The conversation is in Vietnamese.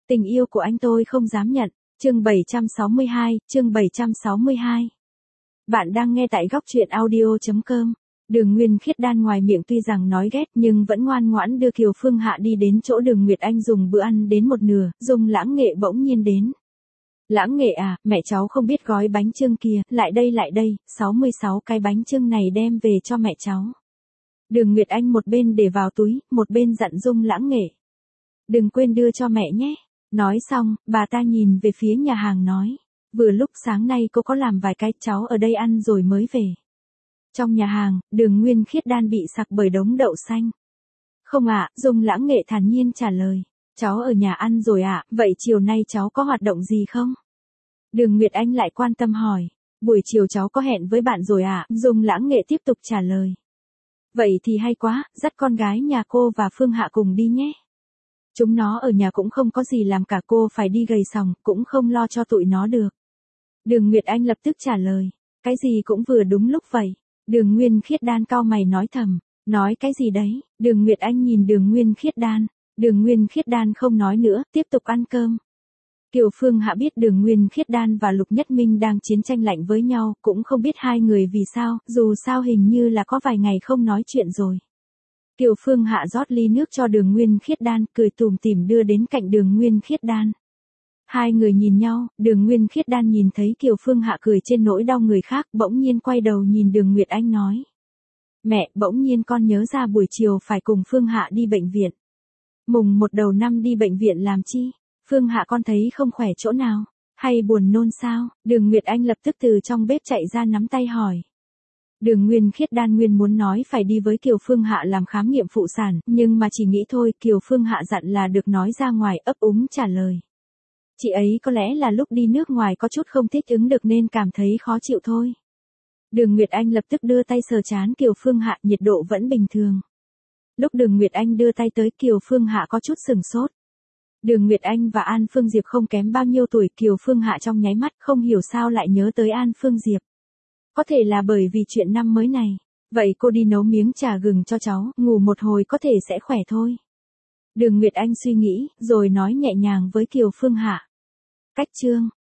Tình yêu của anh tôi không dám nhận. Chương 762. Bạn đang nghe tại góc truyện audio.com. Đường Nguyên Khiết Đan ngoài miệng tuy rằng nói ghét nhưng vẫn ngoan ngoãn đưa Kiều Phương Hạ đi đến chỗ Đường Nguyệt Anh dùng bữa ăn đến một nửa, Dung Lãng Nghệ bỗng nhiên đến. Lãng Nghệ à, mẹ cháu không biết gói bánh chưng kìa, lại đây, 66 cái bánh chưng này đem về cho mẹ cháu. Đường Nguyệt Anh một bên để vào túi, một bên dặn Dung Lãng Nghệ. Đừng quên đưa cho mẹ nhé. Nói xong, bà ta nhìn về phía nhà hàng nói. Vừa lúc sáng nay cô có làm vài cái cháu ở đây ăn rồi mới về. Trong nhà hàng, Đường Nguyên Khiết Đan bị sặc bởi đống đậu xanh. Không ạ, Dung Lãng Nghệ thản nhiên trả lời. Cháu ở nhà ăn rồi ạ, vậy chiều nay cháu có hoạt động gì không? Đường Nguyệt Anh lại quan tâm hỏi. Buổi chiều cháu có hẹn với bạn rồi ạ, Dung Lãng Nghệ tiếp tục trả lời. Vậy thì hay quá, dắt con gái nhà cô và Phương Hạ cùng đi nhé. Chúng nó ở nhà cũng không có gì làm cả, cô phải đi gầy sòng, cũng không lo cho tụi nó được. Đường Nguyệt Anh lập tức trả lời. Cái gì cũng vừa đúng lúc vậy. Đường Nguyên Khiết Đan cau mày nói thầm. Nói cái gì đấy? Đường Nguyệt Anh nhìn Đường Nguyên Khiết Đan. Đường Nguyên Khiết Đan không nói nữa, tiếp tục ăn cơm. Kiều Phương Hạ biết Đường Nguyên Khiết Đan và Lục Nhất Minh đang chiến tranh lạnh với nhau, cũng không biết hai người vì sao, dù sao hình như là có vài ngày không nói chuyện rồi. Kiều Phương Hạ rót ly nước cho Đường Nguyên Khiết Đan, cười tủm tỉm đưa đến cạnh Đường Nguyên Khiết Đan. Hai người nhìn nhau, Đường Nguyên Khiết Đan nhìn thấy Kiều Phương Hạ cười trên nỗi đau người khác, bỗng nhiên quay đầu nhìn Đường Nguyệt Anh nói. Mẹ, bỗng nhiên con nhớ ra buổi chiều phải cùng Phương Hạ đi bệnh viện. Mùng 1 đầu năm đi bệnh viện làm chi? Phương Hạ con thấy không khỏe chỗ nào? Hay buồn nôn sao? Đường Nguyệt Anh lập tức từ trong bếp chạy ra nắm tay hỏi. Đường Nguyên Khiết Đan nguyên muốn nói phải đi với Kiều Phương Hạ làm khám nghiệm phụ sản, nhưng mà chỉ nghĩ thôi, Kiều Phương Hạ dặn là được nói ra ngoài, ấp úng trả lời. Chị ấy có lẽ là lúc đi nước ngoài có chút không thích ứng được nên cảm thấy khó chịu thôi. Đường Nguyệt Anh lập tức đưa tay sờ trán Kiều Phương Hạ, nhiệt độ vẫn bình thường. Lúc Đường Nguyệt Anh đưa tay tới, Kiều Phương Hạ có chút sừng sốt. Đường Nguyệt Anh và An Phương Diệp không kém bao nhiêu tuổi, Kiều Phương Hạ trong nháy mắt không hiểu sao lại nhớ tới An Phương Diệp. Có thể là bởi vì chuyện năm mới này. Vậy cô đi nấu miếng trà gừng cho cháu, ngủ một hồi có thể sẽ khỏe thôi. Đường Nguyệt Anh suy nghĩ, rồi nói nhẹ nhàng với Kiều Phương Hạ. Cách chương.